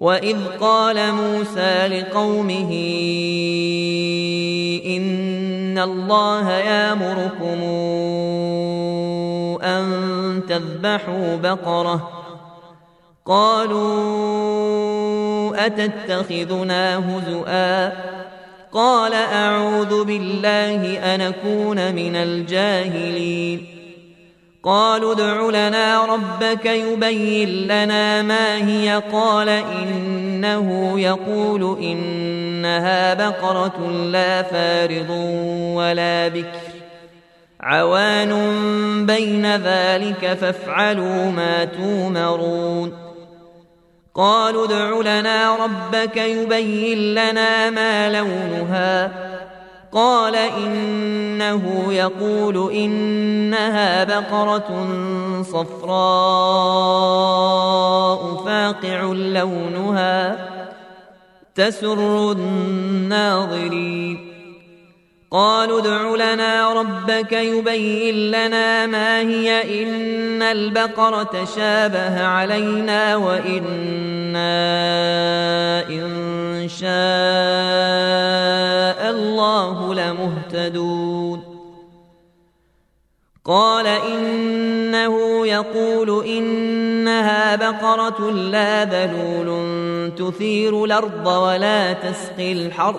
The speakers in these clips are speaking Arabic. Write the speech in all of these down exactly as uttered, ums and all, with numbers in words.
وإذ قال موسى لقومه إن الله يأمركم أن تذبحوا بقرة قالوا أتتخذنا هزؤا قال أعوذ بالله أن أكون من الجاهلين قالوا ادع لنا ربك يبين لنا ما هي قال إنه يقول إنها بقرة لا فارض ولا بكر عوان بين ذلك فافعلوا ما تومرون قالوا ادع لنا ربك يبين لنا ما لونها قال إنه يقول إنها بقرة صفراء فاقع لونها تسر الناظرين قالوا ادع لنا ربك يبين لنا ما هي إن البقرة شابه علينا وإنا إن شاء الله لمهتدون قال إنه يقول إنها بقرة لا ذلول تثير الأرض ولا تسقي الحرث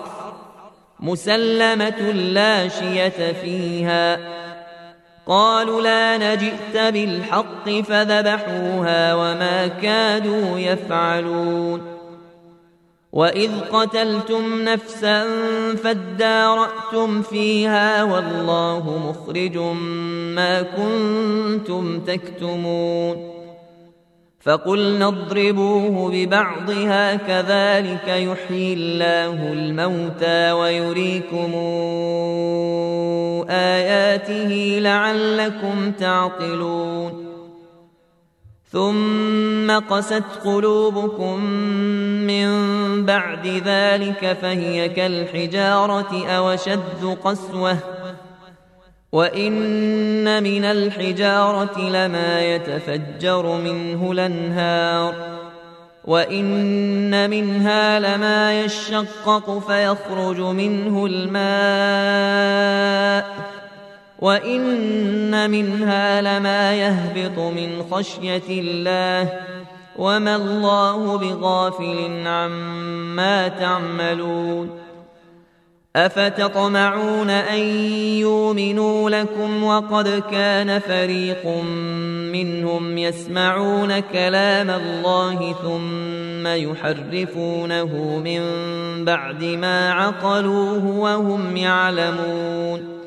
مسلمة لا شية فيها قالوا لا نجئت بالحق فذبحوها وما كادوا يفعلون وإذ قتلتم نفسا فادارأتم فيها والله مخرج ما كنتم تكتمون فقلنا اضربوه ببعضها كذلك يحيي الله الموتى ويريكم آياته لعلكم تعقلون ثم قست قلوبكم من بعد ذلك فهي كالحجارة أو أشد قسوة وإن من الحجارة لما يتفجر منه الأنهار وإن منها لما يشقق فيخرج منه الماء وإن منها لما يهبط من خشية الله وما الله بغافل عما تعملون أفتطمعون أن يؤمنوا لكم وقد كان فريق منهم يسمعون كلام الله ثم يحرفونه من بعد ما عقلوه وهم يعلمون